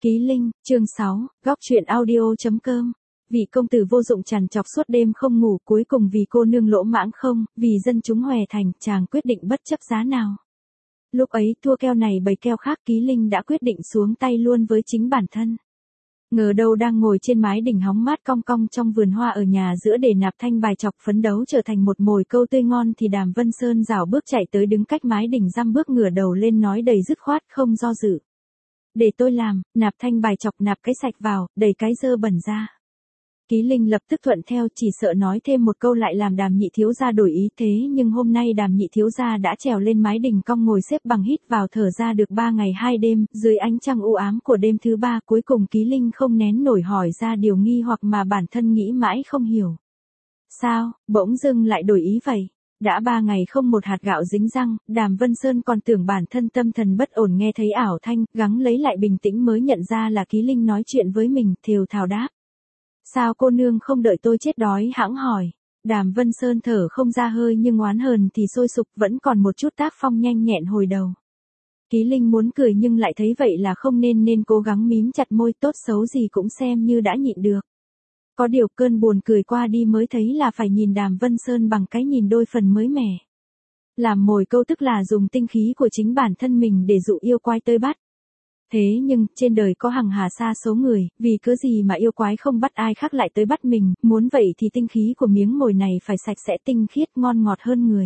Ký Linh, chương 6, góc truyện audio.com. Vị công tử vô dụng trằn trọc suốt đêm không ngủ, cuối cùng vì cô nương lỗ mãng không, vì dân chúng hòe thành, chàng quyết định bất chấp giá nào. Lúc ấy thua keo này bầy keo khác, Ký Linh đã quyết định xuống tay luôn với chính bản thân. Ngờ đâu đang ngồi trên mái đỉnh hóng mát cong cong trong vườn hoa ở nhà giữa để nạp thanh bài chọc phấn đấu trở thành một mồi câu tươi ngon thì Đàm Vân Sơn rảo bước chạy tới đứng cách mái đỉnh dăm bước ngửa đầu lên nói đầy dứt khoát không do dự. Để tôi làm, nạp thanh bài chọc nạp cái sạch vào, đẩy cái dơ bẩn ra. Ký Linh lập tức thuận theo, chỉ sợ nói thêm một câu lại làm Đàm nhị thiếu gia đổi ý, thế nhưng hôm nay Đàm nhị thiếu gia đã trèo lên mái đỉnh cong ngồi xếp bằng hít vào thở ra được 3 ngày 2 đêm, dưới ánh trăng u ám của đêm thứ 3, cuối cùng Ký Linh không nén nổi hỏi ra điều nghi hoặc mà bản thân nghĩ mãi không hiểu. Sao, bỗng dưng lại đổi ý vậy? Đã 3 ngày không một hạt gạo dính răng, Đàm Vân Sơn còn tưởng bản thân tâm thần bất ổn, nghe thấy ảo thanh, gắng lấy lại bình tĩnh mới nhận ra là Ký Linh nói chuyện với mình, thều thào đáp. Sao cô nương không đợi tôi chết đói hãng hỏi. Đàm Vân Sơn thở không ra hơi nhưng oán hờn thì sôi sục, vẫn còn một chút tác phong nhanh nhẹn hồi đầu. Ký Linh muốn cười nhưng lại thấy vậy là không nên cố gắng mím chặt môi, tốt xấu gì cũng xem như đã nhịn được. Có điều cơn buồn cười qua đi mới thấy là phải nhìn Đàm Vân Sơn bằng cái nhìn đôi phần mới mẻ. Làm mồi câu tức là dùng tinh khí của chính bản thân mình để dụ yêu quái tới bắt. Thế nhưng, trên đời có hằng hà sa số người, vì cớ gì mà yêu quái không bắt ai khác lại tới bắt mình, muốn vậy thì tinh khí của miếng mồi này phải sạch sẽ tinh khiết ngon ngọt hơn người.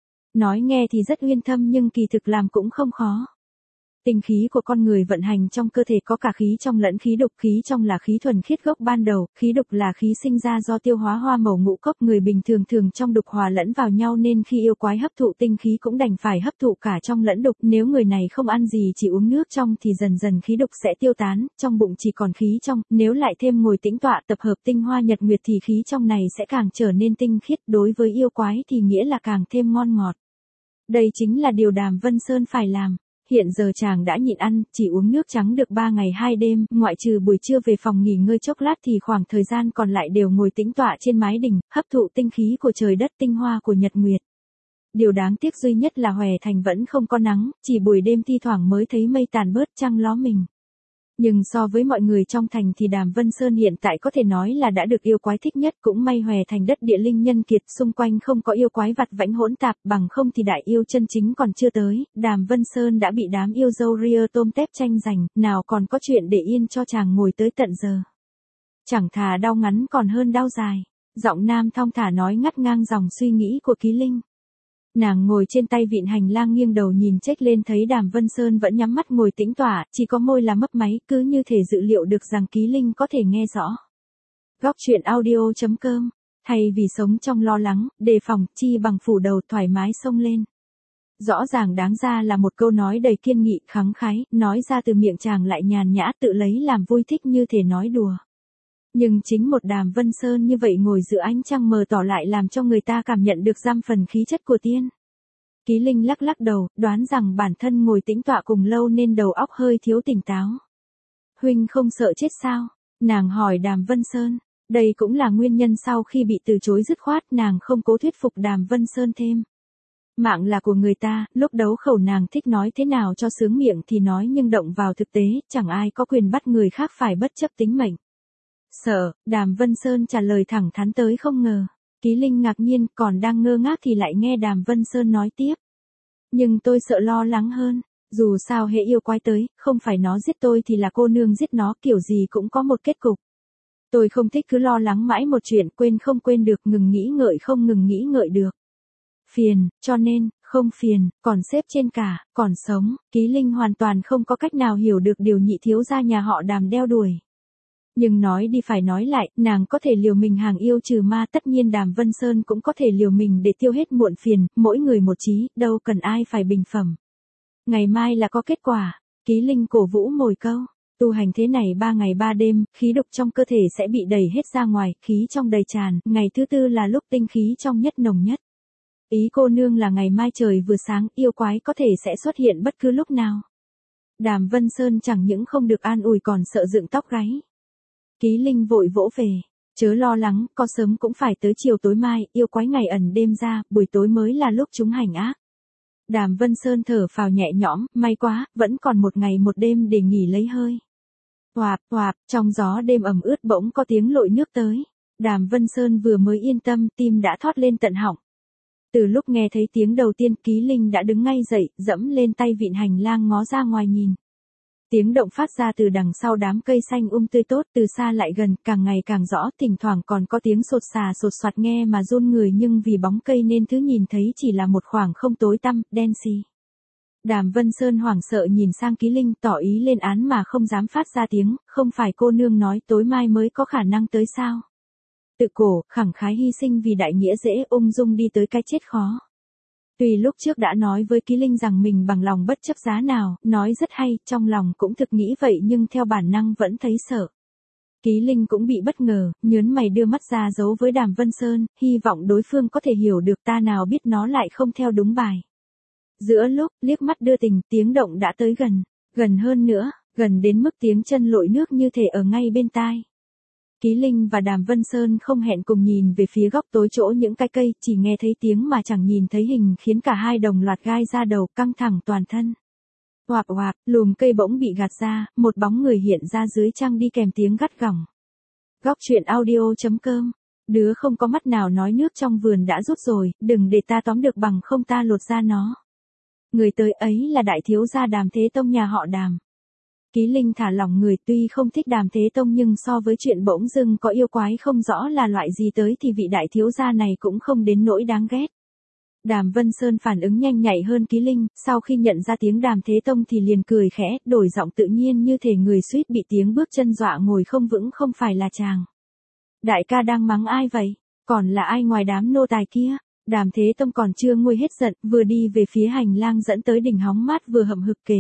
Nói nghe thì rất uyên thâm nhưng kỳ thực làm cũng không khó. Tinh khí của con người vận hành trong cơ thể có cả khí trong lẫn khí độc, khí trong là khí thuần khiết gốc ban đầu, khí độc là khí sinh ra do tiêu hóa hoa màu ngũ cốc, người bình thường trong độc hòa lẫn vào nhau nên khi yêu quái hấp thụ tinh khí cũng đành phải hấp thụ cả trong lẫn độc, nếu người này không ăn gì chỉ uống nước trong thì dần dần khí độc sẽ tiêu tán, trong bụng chỉ còn khí trong, nếu lại thêm ngồi tĩnh tọa tập hợp tinh hoa nhật nguyệt thì khí trong này sẽ càng trở nên tinh khiết, đối với yêu quái thì nghĩa là càng thêm ngon ngọt. Đây chính là điều Đàm Vân Sơn phải làm. Hiện giờ chàng đã nhịn ăn, chỉ uống nước trắng được 3 ngày 2 đêm, ngoại trừ buổi trưa về phòng nghỉ ngơi chốc lát thì khoảng thời gian còn lại đều ngồi tĩnh tọa trên mái đỉnh, hấp thụ tinh khí của trời đất, tinh hoa của nhật nguyệt. Điều đáng tiếc duy nhất là Hòe Thành vẫn không có nắng, chỉ buổi đêm thi thoảng mới thấy mây tàn bớt trăng ló mình. Nhưng so với mọi người trong thành thì Đàm Vân Sơn hiện tại có thể nói là đã được yêu quái thích nhất, cũng may Hòe Thành đất địa linh nhân kiệt, xung quanh không có yêu quái vặt vãnh hỗn tạp, bằng không thì đại yêu chân chính còn chưa tới, Đàm Vân Sơn đã bị đám yêu dâu ria tôm tép tranh giành, nào còn có chuyện để yên cho chàng ngồi tới tận giờ. Chẳng thà đau ngắn còn hơn đau dài, giọng nam thong thả nói ngắt ngang dòng suy nghĩ của Ký Linh. Nàng ngồi trên tay vịn hành lang nghiêng đầu nhìn chếch lên thấy Đàm Vân Sơn vẫn nhắm mắt ngồi tĩnh tọa, chỉ có môi là mấp máy, cứ như thể dự liệu được rằng Ký Linh có thể nghe rõ. Góc truyện audio.com, thay vì sống trong lo lắng, đề phòng, chi bằng phủ đầu thoải mái xông lên. Rõ ràng đáng ra là một câu nói đầy kiên nghị, khẳng khái, nói ra từ miệng chàng lại nhàn nhã tự lấy làm vui thích như thể nói đùa. Nhưng chính một Đàm Vân Sơn như vậy ngồi giữa ánh trăng mờ tỏ lại làm cho người ta cảm nhận được giam phần khí chất của tiên. Ký Linh lắc lắc đầu, đoán rằng bản thân ngồi tĩnh tọa cùng lâu nên đầu óc hơi thiếu tỉnh táo. Huynh không sợ chết sao? Nàng hỏi Đàm Vân Sơn. Đây cũng là nguyên nhân sau khi bị từ chối dứt khoát nàng không cố thuyết phục Đàm Vân Sơn thêm. Mạng là của người ta, lúc đấu khẩu nàng thích nói thế nào cho sướng miệng thì nói nhưng động vào thực tế, chẳng ai có quyền bắt người khác phải bất chấp tính mệnh. Sợ, Đàm Vân Sơn trả lời thẳng thắn tới không ngờ. Ký Linh ngạc nhiên, còn đang ngơ ngác thì lại nghe Đàm Vân Sơn nói tiếp. Nhưng tôi sợ lo lắng hơn, dù sao hệ yêu quái tới, không phải nó giết tôi thì là cô nương giết nó, kiểu gì cũng có một kết cục. Tôi không thích cứ lo lắng mãi một chuyện, quên không quên được, ngừng nghĩ ngợi không ngừng nghĩ ngợi được. Phiền, cho nên, không phiền, còn xếp trên cả, còn sống. Ký Linh hoàn toàn không có cách nào hiểu được điều nhị thiếu gia nhà họ Đàm đeo đuổi. Nhưng nói đi phải nói lại, nàng có thể liều mình hàng yêu trừ ma, tất nhiên Đàm Vân Sơn cũng có thể liều mình để tiêu hết muộn phiền, mỗi người một chí, đâu cần ai phải bình phẩm. Ngày mai là có kết quả. Ký Linh cổ vũ mồi câu. Tu hành thế này 3 ngày 3 đêm, khí độc trong cơ thể sẽ bị đẩy hết ra ngoài, khí trong đầy tràn, ngày thứ 4 là lúc tinh khí trong nhất nồng nhất. Ý cô nương là ngày mai trời vừa sáng, yêu quái có thể sẽ xuất hiện bất cứ lúc nào. Đàm Vân Sơn chẳng những không được an ủi còn sợ dựng tóc gáy. Ký Linh vội vỗ về, chớ lo lắng, có sớm cũng phải tới chiều tối mai, yêu quái ngày ẩn đêm ra, buổi tối mới là lúc chúng hành ác. Đàm Vân Sơn thở phào nhẹ nhõm, may quá, vẫn còn 1 ngày 1 đêm để nghỉ lấy hơi. Toạp, trong gió đêm ẩm ướt bỗng có tiếng lội nước tới. Đàm Vân Sơn vừa mới yên tâm, tim đã thót lên tận họng. Từ lúc nghe thấy tiếng đầu tiên, Ký Linh đã đứng ngay dậy, dẫm lên tay vịn hành lang ngó ra ngoài nhìn. Tiếng động phát ra từ đằng sau đám cây xanh tươi tốt, từ xa lại gần, càng ngày càng rõ, thỉnh thoảng còn có tiếng sột soạt nghe mà run người, nhưng vì bóng cây nên thứ nhìn thấy chỉ là một khoảng không tối tăm, đen xì. Đàm Vân Sơn hoảng sợ nhìn sang Ký Linh, tỏ ý lên án mà không dám phát ra tiếng, không phải cô nương nói tối mai mới có khả năng tới sao? Tự cổ, khẳng khái hy sinh vì đại nghĩa dễ, ung dung đi tới cái chết khó. Tuy lúc trước đã nói với Ký Linh rằng mình bằng lòng bất chấp giá nào, nói rất hay, trong lòng cũng thực nghĩ vậy nhưng theo bản năng vẫn thấy sợ. Ký Linh cũng bị bất ngờ, nhớn mày đưa mắt ra giấu với Đàm Vân Sơn, hy vọng đối phương có thể hiểu được, ta nào biết nó lại không theo đúng bài. Giữa lúc, liếc mắt đưa tình, tiếng động đã tới gần hơn nữa, gần đến mức tiếng chân lội nước như thể ở ngay bên tai. Ký Linh và Đàm Vân Sơn không hẹn cùng nhìn về phía góc tối chỗ những cái cây, chỉ nghe thấy tiếng mà chẳng nhìn thấy hình, khiến cả hai đồng loạt gai ra đầu, căng thẳng toàn thân. Oạp, lùm cây bỗng bị gạt ra, một bóng người hiện ra dưới trăng đi kèm tiếng gắt gỏng. Góc truyện audio.com. Đứa không có mắt nào nói nước trong vườn đã rút rồi, đừng để ta tóm được bằng không ta lột ra nó. Người tới ấy là đại thiếu gia Đàm Thế Tông nhà họ Đàm. Ký Linh thả lỏng người, tuy không thích Đàm Thế Tông nhưng so với chuyện bỗng dưng có yêu quái không rõ là loại gì tới thì vị đại thiếu gia này cũng không đến nỗi đáng ghét. Đàm Vân Sơn phản ứng nhanh nhạy hơn Ký Linh, sau khi nhận ra tiếng Đàm Thế Tông thì liền cười khẽ, đổi giọng tự nhiên như thể người suýt bị tiếng bước chân dọa ngồi không vững, không phải là chàng. Đại ca đang mắng ai vậy? Còn là ai ngoài đám nô tài kia? Đàm Thế Tông còn chưa nguôi hết giận, vừa đi về phía hành lang dẫn tới đỉnh hóng mát vừa hậm hực kể.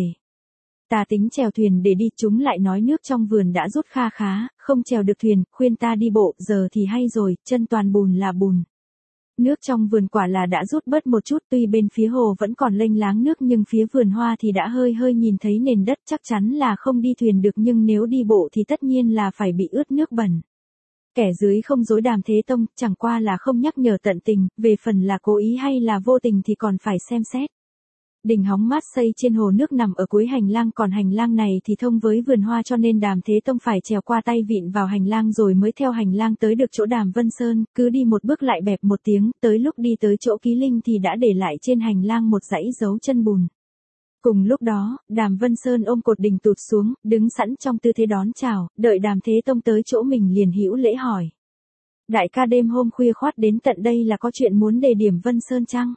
Ta tính chèo thuyền để đi, chúng lại nói nước trong vườn đã rút kha khá, không chèo được thuyền, khuyên ta đi bộ, giờ thì hay rồi, chân toàn bùn là bùn. Nước trong vườn quả là đã rút bớt một chút, tuy bên phía hồ vẫn còn lênh láng nước nhưng phía vườn hoa thì đã hơi nhìn thấy nền đất, chắc chắn là không đi thuyền được, nhưng nếu đi bộ thì tất nhiên là phải bị ướt nước bẩn. Kẻ dưới không dối Đàm Thế Tông, chẳng qua là không nhắc nhở tận tình, về phần là cố ý hay là vô tình thì còn phải xem xét. Đỉnh hóng mát xây trên hồ nước nằm ở cuối hành lang, còn hành lang này thì thông với vườn hoa, cho nên Đàm Thế Tông phải trèo qua tay vịn vào hành lang rồi mới theo hành lang tới được chỗ Đàm Vân Sơn, cứ đi một bước lại bẹp một tiếng, tới lúc đi tới chỗ Ký Linh thì đã để lại trên hành lang một dãy dấu chân bùn. Cùng lúc đó, Đàm Vân Sơn ôm cột đình tụt xuống, đứng sẵn trong tư thế đón chào, đợi Đàm Thế Tông tới chỗ mình liền hữu lễ hỏi. Đại ca đêm hôm khuya khoắt đến tận đây là có chuyện muốn đề điểm Vân Sơn chăng?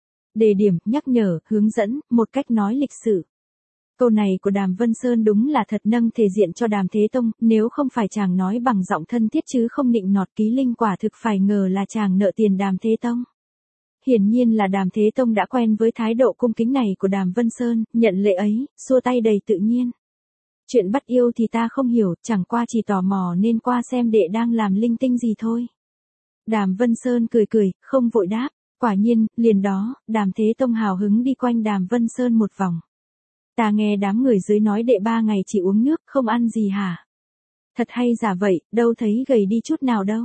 Đề điểm, nhắc nhở, hướng dẫn, một cách nói lịch sự. Câu này của Đàm Vân Sơn đúng là thật nâng thể diện cho Đàm Thế Tông, nếu không phải chàng nói bằng giọng thân thiết chứ không nịnh nọt, Ký Linh quả thực phải ngờ là chàng nợ tiền Đàm Thế Tông. Hiển nhiên là Đàm Thế Tông đã quen với thái độ cung kính này của Đàm Vân Sơn, nhận lễ ấy, xua tay đầy tự nhiên. Chuyện bắt yêu thì ta không hiểu, chẳng qua chỉ tò mò nên qua xem đệ đang làm linh tinh gì thôi. Đàm Vân Sơn cười, không vội đáp. Quả nhiên, liền đó, Đàm Thế Tông hào hứng đi quanh Đàm Vân Sơn một vòng. Ta nghe đám người dưới nói đệ 3 ngày chỉ uống nước, không ăn gì hả? Thật hay giả vậy, đâu thấy gầy đi chút nào đâu.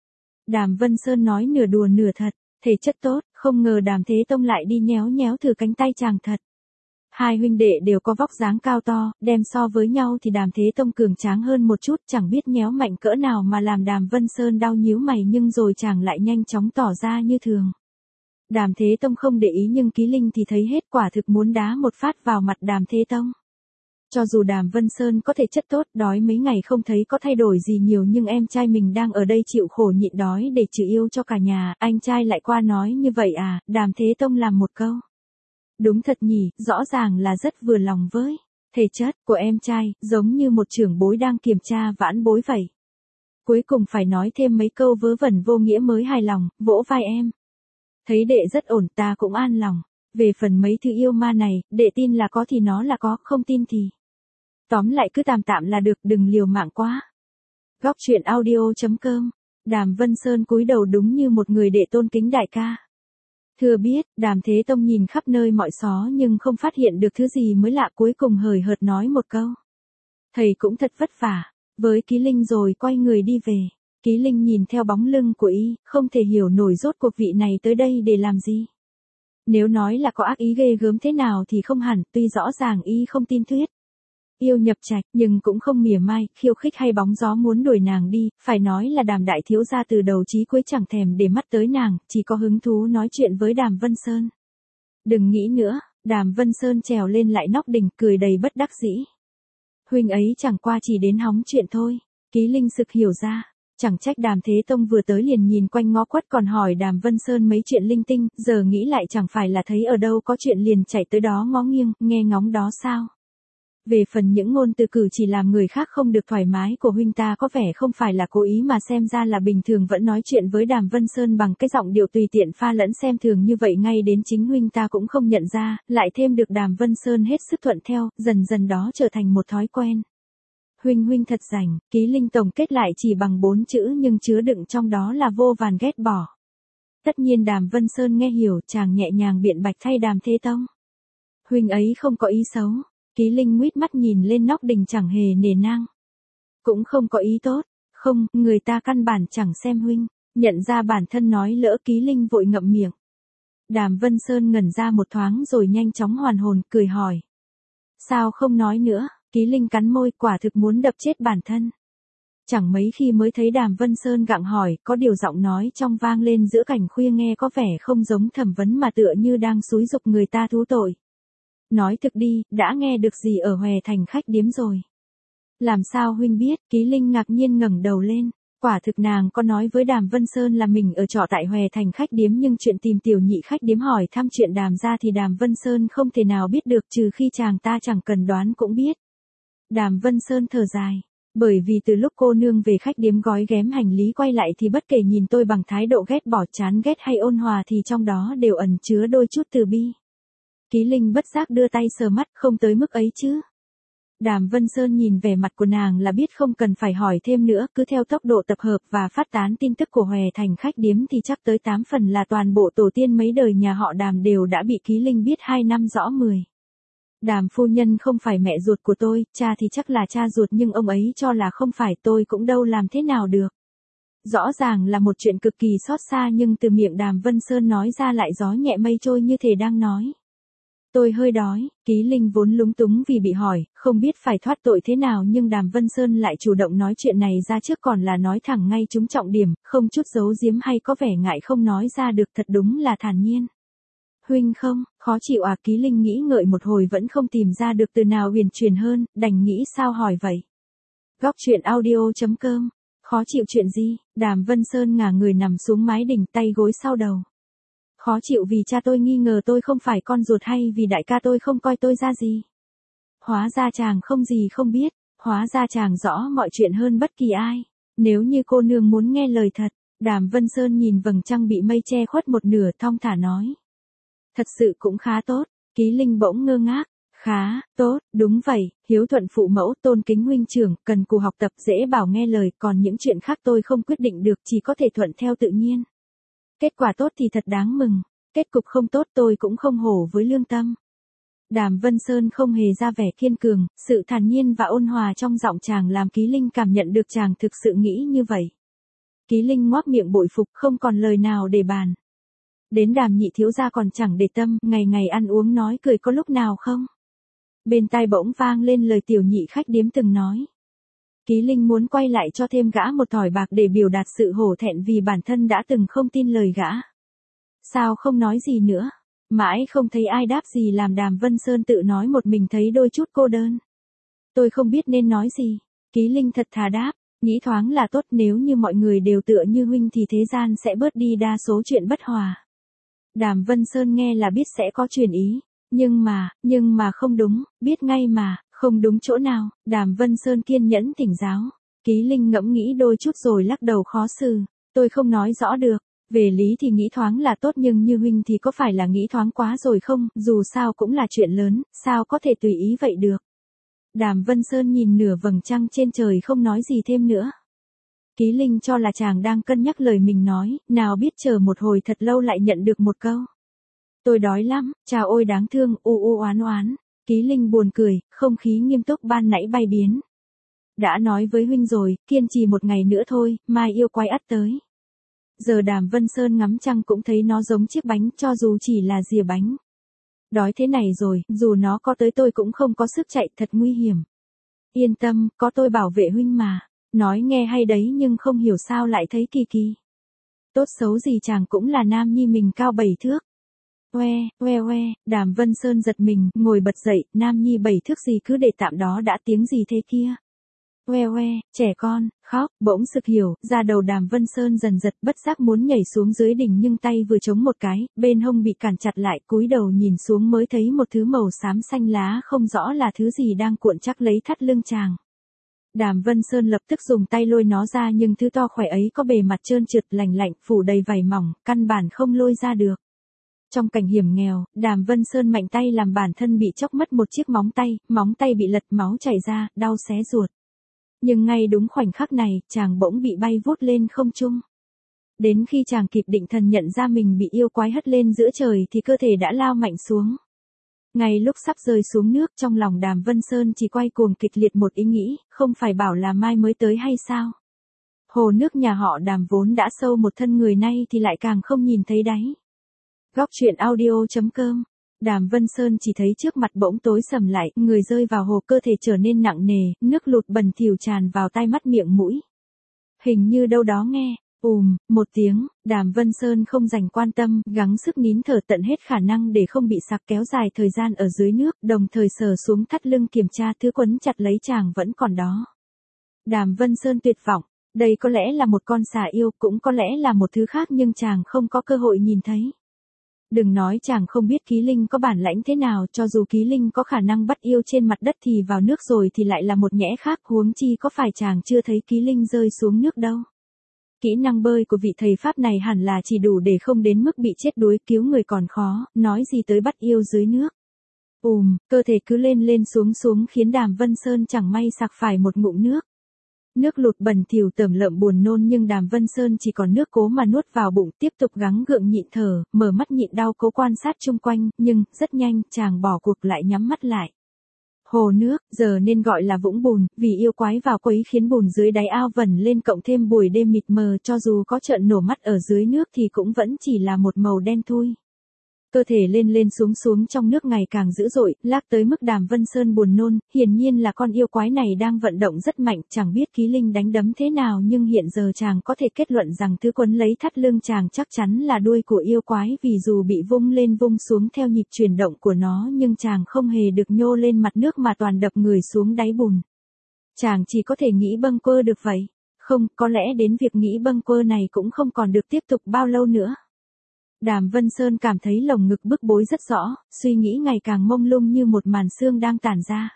Đàm Vân Sơn nói nửa đùa nửa thật, thể chất tốt, không ngờ Đàm Thế Tông lại đi nhéo thử cánh tay chàng thật. Hai huynh đệ đều có vóc dáng cao to, đem so với nhau thì Đàm Thế Tông cường tráng hơn một chút, chẳng biết nhéo mạnh cỡ nào mà làm Đàm Vân Sơn đau nhíu mày, nhưng rồi chàng lại nhanh chóng tỏ ra như thường. Đàm Thế Tông không để ý nhưng Ký Linh thì thấy hết, quả thực muốn đá một phát vào mặt Đàm Thế Tông. Cho dù Đàm Vân Sơn có thể chất tốt, đói mấy ngày không thấy có thay đổi gì nhiều, nhưng em trai mình đang ở đây chịu khổ nhịn đói để trừ yêu cho cả nhà, anh trai lại qua nói như vậy à? Đàm Thế Tông làm một câu. Đúng thật nhỉ, rõ ràng là rất vừa lòng với thể chất của em trai, giống như một trưởng bối đang kiểm tra vãn bối vậy. Cuối cùng phải nói thêm mấy câu vớ vẩn vô nghĩa mới hài lòng, vỗ vai em. Thấy đệ rất ổn, ta cũng an lòng. Về phần mấy thứ yêu ma này, đệ tin là có thì nó là có, không tin thì. Tóm lại cứ tạm là được, đừng liều mạng quá. Góc truyện audio.com. Đàm Vân Sơn cúi đầu đúng như một người đệ tôn kính đại ca. Thưa biết, Đàm Thế Tông nhìn khắp nơi mọi xó nhưng không phát hiện được thứ gì mới lạ, cuối cùng hời hợt nói một câu. Thầy cũng thật vất vả, với Ký Linh rồi quay người đi về. Ký Linh nhìn theo bóng lưng của y, không thể hiểu nổi rốt cuộc vị này tới đây để làm gì. Nếu nói là có ác ý ghê gớm thế nào thì không hẳn, tuy rõ ràng y không tin thuyết. Yêu nhập trạch, nhưng cũng không mỉa mai, khiêu khích hay bóng gió muốn đuổi nàng đi, phải nói là Đàm đại thiếu gia từ đầu chí cuối chẳng thèm để mắt tới nàng, chỉ có hứng thú nói chuyện với Đàm Vân Sơn. Đừng nghĩ nữa, Đàm Vân Sơn trèo lên lại nóc đỉnh, cười đầy bất đắc dĩ. Huynh ấy chẳng qua chỉ đến hóng chuyện thôi. Ký Linh sực hiểu ra, chẳng trách Đàm Thế Tông vừa tới liền nhìn quanh ngó quất còn hỏi Đàm Vân Sơn mấy chuyện linh tinh, giờ nghĩ lại chẳng phải là thấy ở đâu có chuyện liền chạy tới đó ngó nghiêng, nghe ngóng đó sao. Về phần những ngôn từ cử chỉ làm người khác không được thoải mái của huynh ta có vẻ không phải là cố ý mà xem ra là bình thường vẫn nói chuyện với Đàm Vân Sơn bằng cái giọng điệu tùy tiện pha lẫn xem thường như vậy ngay đến chính huynh ta cũng không nhận ra, lại thêm được Đàm Vân Sơn hết sức thuận theo, dần dần đó trở thành một thói quen. Huynh thật rảnh, Ký Linh tổng kết lại chỉ bằng 4 chữ nhưng chứa đựng trong đó là vô vàn ghét bỏ. Tất nhiên Đàm Vân Sơn nghe hiểu, chàng nhẹ nhàng biện bạch thay Đàm Thế Tông. Huynh ấy không có ý xấu. Ký Linh nguýt mắt nhìn lên nóc đình chẳng hề nể nang. Cũng không có ý tốt, không, người ta căn bản chẳng xem huynh. Nhận ra bản thân nói lỡ, Ký Linh vội ngậm miệng. Đàm Vân Sơn ngẩn ra một thoáng rồi nhanh chóng hoàn hồn, cười hỏi. Sao không nói nữa? Ký Linh cắn môi, quả thực muốn đập chết bản thân. Chẳng mấy khi mới thấy Đàm Vân Sơn gặng hỏi, có điều giọng nói trong vang lên giữa cảnh khuya nghe có vẻ không giống thẩm vấn mà tựa như đang xúi giục người ta thú tội. Nói thực đi, đã nghe được gì ở Hòe Thành khách điếm rồi? Làm sao huynh biết? Ký Linh ngạc nhiên ngẩng đầu lên. Quả thực nàng có nói với Đàm Vân Sơn là mình ở trọ tại Hòe Thành khách điếm, nhưng chuyện tìm tiểu nhị khách điếm hỏi thăm chuyện Đàm ra thì Đàm Vân Sơn không thể nào biết được, trừ khi chàng ta chẳng cần đoán cũng biết. Đàm Vân Sơn thở dài. Bởi vì từ lúc cô nương về khách điếm gói ghém hành lý quay lại thì bất kể nhìn tôi bằng thái độ ghét bỏ, chán ghét hay ôn hòa thì trong đó đều ẩn chứa đôi chút từ bi. Ký Linh bất giác đưa tay sờ mắt, không tới mức ấy chứ. Đàm Vân Sơn nhìn vẻ mặt của nàng là biết không cần phải hỏi thêm nữa, cứ theo tốc độ tập hợp và phát tán tin tức của Hòe Thành khách điếm thì chắc tới 8 phần là toàn bộ tổ tiên mấy đời nhà họ Đàm đều đã bị Ký Linh biết 2 năm rõ 10. Đàm phu nhân không phải mẹ ruột của tôi, cha thì chắc là cha ruột nhưng ông ấy cho là không phải, tôi cũng đâu làm thế nào được. Rõ ràng là một chuyện cực kỳ xót xa nhưng từ miệng Đàm Vân Sơn nói ra lại gió nhẹ mây trôi như thể đang nói. Tôi hơi đói. Ký Linh vốn lúng túng vì bị hỏi, không biết phải thoát tội thế nào nhưng Đàm Vân Sơn lại chủ động nói chuyện này ra trước, còn là nói thẳng ngay trúng trọng điểm, không chút giấu giếm hay có vẻ ngại không nói ra được, thật đúng là thản nhiên. Huynh không, khó chịu à? Ký Linh nghĩ ngợi một hồi vẫn không tìm ra được từ nào huyền chuyển hơn, đành nghĩ sao hỏi vậy. Góc truyện audio.com. Khó chịu chuyện gì? Đàm Vân Sơn ngả người nằm xuống mái đỉnh, tay gối sau đầu. Khó chịu vì cha tôi nghi ngờ tôi không phải con ruột, hay vì đại ca tôi không coi tôi ra gì? Hóa ra chàng không gì không biết, hóa ra chàng rõ mọi chuyện hơn bất kỳ ai. Nếu như cô nương muốn nghe lời thật. Đàm Vân Sơn nhìn vầng trăng bị mây che khuất một nửa, thong thả nói. Thật sự cũng khá tốt. Ký Linh bỗng ngơ ngác. Khá, tốt, đúng vậy, hiếu thuận phụ mẫu, tôn kính huynh trưởng, cần cù học tập, dễ bảo nghe lời, còn những chuyện khác tôi không quyết định được, chỉ có thể thuận theo tự nhiên. Kết quả tốt thì thật đáng mừng, kết cục không tốt tôi cũng không hổ với lương tâm. Đàm Vân Sơn không hề ra vẻ kiên cường, sự thản nhiên và ôn hòa trong giọng chàng làm Ký Linh cảm nhận được chàng thực sự nghĩ như vậy. Ký Linh ngoác miệng bội phục, không còn lời nào để bàn. Đến Đàm nhị thiếu gia còn chẳng để tâm, ngày ngày ăn uống nói cười có lúc nào không? Bên tai bỗng vang lên lời tiểu nhị khách điếm từng nói. Ký Linh muốn quay lại cho thêm gã một thỏi bạc để biểu đạt sự hổ thẹn vì bản thân đã từng không tin lời gã. Sao không nói gì nữa? Mãi không thấy ai đáp gì làm Đàm Vân Sơn tự nói một mình thấy đôi chút cô đơn. Tôi không biết nên nói gì. Ký Linh thật thà đáp, nghĩ thoáng là tốt, nếu như mọi người đều tựa như huynh thì thế gian sẽ bớt đi đa số chuyện bất hòa. Đàm Vân Sơn nghe là biết sẽ có chuyển ý. Nhưng mà không đúng, biết ngay mà, không đúng chỗ nào. Đàm Vân Sơn kiên nhẫn thỉnh giáo. Ký Linh ngẫm nghĩ đôi chút rồi lắc đầu khó xử. Tôi không nói rõ được. Về lý thì nghĩ thoáng là tốt nhưng như huynh thì có phải là nghĩ thoáng quá rồi không? Dù sao cũng là chuyện lớn, sao có thể tùy ý vậy được. Đàm Vân Sơn nhìn nửa vầng trăng trên trời không nói gì thêm nữa. Ký Linh cho là chàng đang cân nhắc lời mình nói, nào biết chờ một hồi thật lâu lại nhận được một câu. Tôi đói lắm, chào ôi đáng thương, oán oán. Ký Linh buồn cười, không khí nghiêm túc ban nãy bay biến. Đã nói với huynh rồi, kiên trì một ngày nữa thôi, mai yêu quái ắt tới. Giờ Đàm Vân Sơn ngắm trăng cũng thấy nó giống chiếc bánh, cho dù chỉ là rìa bánh. Đói thế này rồi, dù nó có tới tôi cũng không có sức chạy, thật nguy hiểm. Yên tâm, có tôi bảo vệ huynh mà. Nói nghe hay đấy nhưng không hiểu sao lại thấy kỳ kỳ. Tốt xấu gì chàng cũng là nam nhi mình cao 7 thước. Oe, Đàm Vân Sơn giật mình, ngồi bật dậy, nam nhi 7 thước gì cứ để tạm đó đã, tiếng gì thế kia. Oe, trẻ con, khóc, bỗng sực hiểu, ra đầu Đàm Vân Sơn dần giật, bất giác muốn nhảy xuống dưới đỉnh nhưng tay vừa chống một cái, bên hông bị cản chặt lại, cúi đầu nhìn xuống mới thấy một thứ màu xám xanh lá không rõ là thứ gì đang cuộn chắc lấy thắt lưng chàng. Đàm Vân Sơn lập tức dùng tay lôi nó ra nhưng thứ to khỏe ấy có bề mặt trơn trượt lành lạnh, phủ đầy vảy mỏng, căn bản không lôi ra được. Trong cảnh hiểm nghèo, Đàm Vân Sơn mạnh tay làm bản thân bị chóc mất một chiếc móng tay bị lật, máu chảy ra, đau xé ruột. Nhưng ngay đúng khoảnh khắc này, chàng bỗng bị bay vút lên không trung. Đến khi chàng kịp định thần nhận ra mình bị yêu quái hất lên giữa trời thì cơ thể đã lao mạnh xuống. Ngay lúc sắp rơi xuống nước, trong lòng Đàm Vân Sơn chỉ quay cuồng kịch liệt một ý nghĩ, không phải bảo là mai mới tới hay sao? Hồ nước nhà họ Đàm vốn đã sâu một thân người nay thì lại càng không nhìn thấy đáy. Góc truyện audio.com. Đàm Vân Sơn chỉ thấy trước mặt bỗng tối sầm lại, người rơi vào hồ, cơ thể trở nên nặng nề, nước lụt bẩn thỉu tràn vào tai mắt miệng mũi. Hình như đâu đó nghe, một tiếng, Đàm Vân Sơn không dành quan tâm, gắng sức nín thở tận hết khả năng để không bị sặc, kéo dài thời gian ở dưới nước, đồng thời sờ xuống thắt lưng kiểm tra thứ quấn chặt lấy chàng vẫn còn đó. Đàm Vân Sơn tuyệt vọng, đây có lẽ là một con xà yêu, cũng có lẽ là một thứ khác nhưng chàng không có cơ hội nhìn thấy. Đừng nói chàng không biết Ký Linh có bản lãnh thế nào, cho dù Ký Linh có khả năng bắt yêu trên mặt đất thì vào nước rồi thì lại là một nhẽ khác, huống chi có phải chàng chưa thấy Ký Linh rơi xuống nước đâu. Kỹ năng bơi của vị thầy Pháp này hẳn là chỉ đủ để không đến mức bị chết đuối, cứu người còn khó, nói gì tới bắt yêu dưới nước. Cơ thể cứ lên xuống khiến Đàm Vân Sơn chẳng may sặc phải một ngụm nước. Nước lụt bẩn thỉu tởm lợm buồn nôn nhưng Đàm Vân Sơn chỉ còn nước cố mà nuốt vào bụng, tiếp tục gắng gượng nhịn thở, mở mắt nhịn đau cố quan sát chung quanh, nhưng, rất nhanh, chàng bỏ cuộc lại nhắm mắt lại. Hồ nước, giờ nên gọi là vũng bùn, vì yêu quái vào quấy khiến bùn dưới đáy ao vẩn lên cộng thêm buổi đêm mịt mờ, cho dù có trợn nổ mắt ở dưới nước thì cũng vẫn chỉ là một màu đen thui. Cơ thể lên xuống trong nước ngày càng dữ dội, lác tới mức Đàm Vân Sơn buồn nôn, hiển nhiên là con yêu quái này đang vận động rất mạnh, chẳng biết Ký Linh đánh đấm thế nào nhưng hiện giờ chàng có thể kết luận rằng thứ quấn lấy thắt lưng chàng chắc chắn là đuôi của yêu quái, vì dù bị vung lên vung xuống theo nhịp chuyển động của nó nhưng chàng không hề được nhô lên mặt nước mà toàn đập người xuống đáy bùn. Chàng chỉ có thể nghĩ bâng quơ được vậy. Không, có lẽ đến việc nghĩ bâng quơ này cũng không còn được tiếp tục bao lâu nữa. Đàm Vân Sơn cảm thấy lồng ngực bức bối rất rõ, suy nghĩ ngày càng mông lung như một màn sương đang tản ra.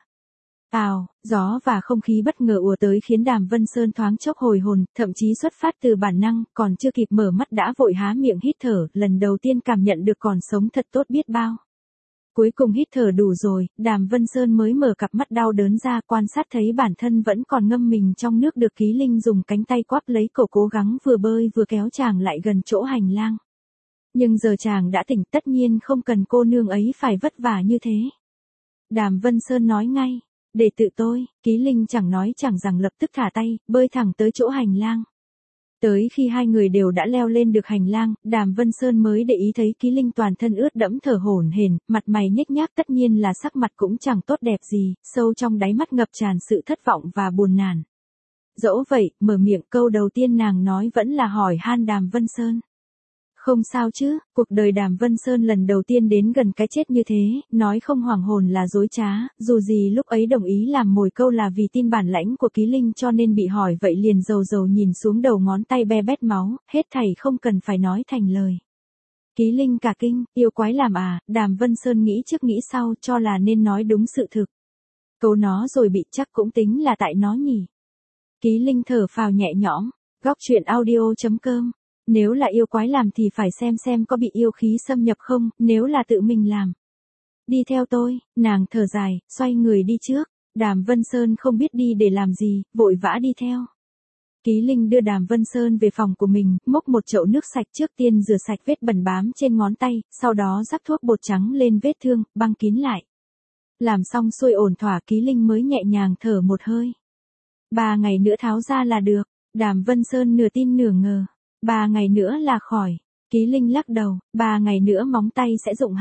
Gió và không khí bất ngờ ùa tới khiến Đàm Vân Sơn thoáng chốc hồi hồn, thậm chí xuất phát từ bản năng, còn chưa kịp mở mắt đã vội há miệng hít thở, lần đầu tiên cảm nhận được còn sống thật tốt biết bao. Cuối cùng hít thở đủ rồi, Đàm Vân Sơn mới mở cặp mắt đau đớn ra, quan sát thấy bản thân vẫn còn ngâm mình trong nước, được Ký Linh dùng cánh tay quắp lấy cổ cố gắng vừa bơi vừa kéo chàng lại gần chỗ hành lang. Nhưng giờ chàng đã tỉnh, tất nhiên không cần cô nương ấy phải vất vả như thế. Đàm Vân Sơn nói ngay, để tự tôi. Ký Linh chẳng nói chẳng rằng lập tức thả tay, bơi thẳng tới chỗ hành lang. Tới khi hai người đều đã leo lên được hành lang, Đàm Vân Sơn mới để ý thấy Ký Linh toàn thân ướt đẫm thở hổn hển, mặt mày nhếch nhác, tất nhiên là sắc mặt cũng chẳng tốt đẹp gì, sâu trong đáy mắt ngập tràn sự thất vọng và buồn nản. Dẫu vậy, mở miệng câu đầu tiên nàng nói vẫn là hỏi han Đàm Vân Sơn. Không sao chứ, cuộc đời Đàm Vân Sơn lần đầu tiên đến gần cái chết như thế, nói không hoàng hồn là dối trá, dù gì lúc ấy đồng ý làm mồi câu là vì tin bản lãnh của Ký Linh cho nên bị hỏi vậy liền dầu nhìn xuống đầu ngón tay be bét máu, hết thảy không cần phải nói thành lời. Ký Linh cả kinh, yêu quái làm à, Đàm Vân Sơn nghĩ trước nghĩ sau cho là nên nói đúng sự thực. Câu nó rồi bị chắc cũng tính là tại nó nhỉ. Ký Linh thở phào nhẹ nhõm, góc truyện audio.com. Nếu là yêu quái làm thì phải xem có bị yêu khí xâm nhập không, nếu là tự mình làm. Đi theo tôi, nàng thở dài, xoay người đi trước. Đàm Vân Sơn không biết đi để làm gì, vội vã đi theo. Ký Linh đưa Đàm Vân Sơn về phòng của mình, múc một chậu nước sạch, trước tiên rửa sạch vết bẩn bám trên ngón tay, sau đó rắc thuốc bột trắng lên vết thương, băng kín lại. Làm xong xuôi ổn thỏa, Ký Linh mới nhẹ nhàng thở một hơi. 3 ngày nữa tháo ra là được. Đàm Vân Sơn nửa tin nửa ngờ. 3 ngày nữa là khỏi. Ký Linh lắc đầu, 3 ngày nữa móng tay sẽ rụng hẳn.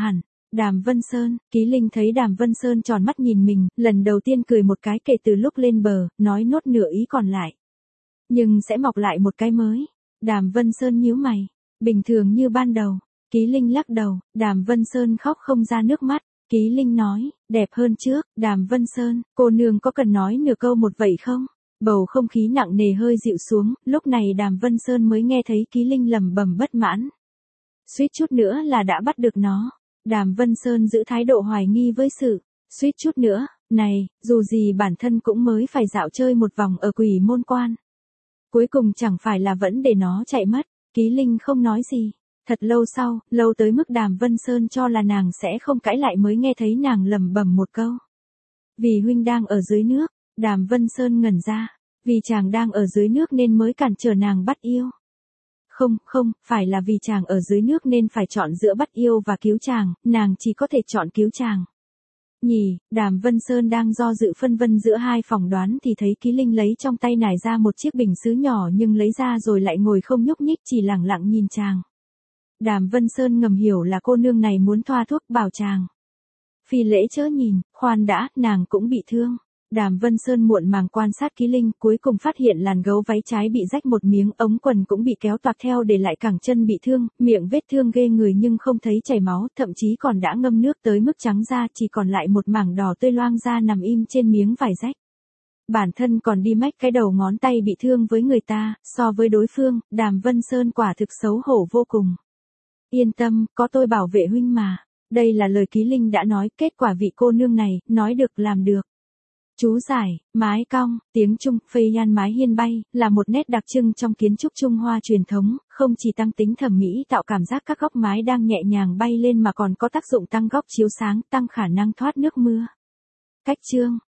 Đàm Vân Sơn, Ký Linh thấy Đàm Vân Sơn tròn mắt nhìn mình, lần đầu tiên cười một cái kể từ lúc lên bờ, nói nốt nửa ý còn lại. Nhưng sẽ mọc lại một cái mới. Đàm Vân Sơn nhíu mày, bình thường như ban đầu. Ký Linh lắc đầu, Đàm Vân Sơn khóc không ra nước mắt. Ký Linh nói, đẹp hơn trước. Đàm Vân Sơn, cô nương có cần nói nửa câu một vậy không? Bầu không khí nặng nề hơi dịu xuống, lúc này Đàm Vân Sơn mới nghe thấy Ký Linh lẩm bẩm bất mãn. Suýt chút nữa là đã bắt được nó. Đàm Vân Sơn giữ thái độ hoài nghi với sự. Suýt chút nữa, này, dù gì bản thân cũng mới phải dạo chơi một vòng ở Quỷ Môn Quan. Cuối cùng chẳng phải là vẫn để nó chạy mất. Ký Linh không nói gì. Thật lâu sau, lâu tới mức Đàm Vân Sơn cho là nàng sẽ không cãi lại mới nghe thấy nàng lẩm bẩm một câu. Vì huynh đang ở dưới nước. Đàm Vân Sơn ngẩn ra. Vì chàng đang ở dưới nước nên mới cản trở nàng bắt yêu. Không, phải là vì chàng ở dưới nước nên phải chọn giữa bắt yêu và cứu chàng, nàng chỉ có thể chọn cứu chàng. Nhỉ, Đàm Vân Sơn đang do dự phân vân giữa hai phỏng đoán thì thấy Ký Linh lấy trong tay nải ra một chiếc bình sứ nhỏ nhưng lấy ra rồi lại ngồi không nhúc nhích chỉ lẳng lặng nhìn chàng. Đàm Vân Sơn ngầm hiểu là cô nương này muốn thoa thuốc bảo chàng. Phi lễ chớ nhìn, khoan đã, nàng cũng bị thương. Đàm Vân Sơn muộn màng quan sát Ký Linh, cuối cùng phát hiện làn gấu váy trái bị rách một miếng, ống quần cũng bị kéo toạc theo để lại cẳng chân bị thương, miệng vết thương ghê người nhưng không thấy chảy máu, thậm chí còn đã ngâm nước tới mức trắng da, chỉ còn lại một mảng đỏ tươi loang ra nằm im trên miếng vải rách. Bản thân còn đi mách cái đầu ngón tay bị thương với người ta, so với đối phương, Đàm Vân Sơn quả thực xấu hổ vô cùng. Yên tâm, có tôi bảo vệ huynh mà. Đây là lời Ký Linh đã nói, kết quả vị cô nương này, nói được làm được. Chú giải, mái cong, tiếng Trung, phây yan mái hiên bay, là một nét đặc trưng trong kiến trúc Trung Hoa truyền thống, không chỉ tăng tính thẩm mỹ tạo cảm giác các góc mái đang nhẹ nhàng bay lên mà còn có tác dụng tăng góc chiếu sáng, tăng khả năng thoát nước mưa. Cách chương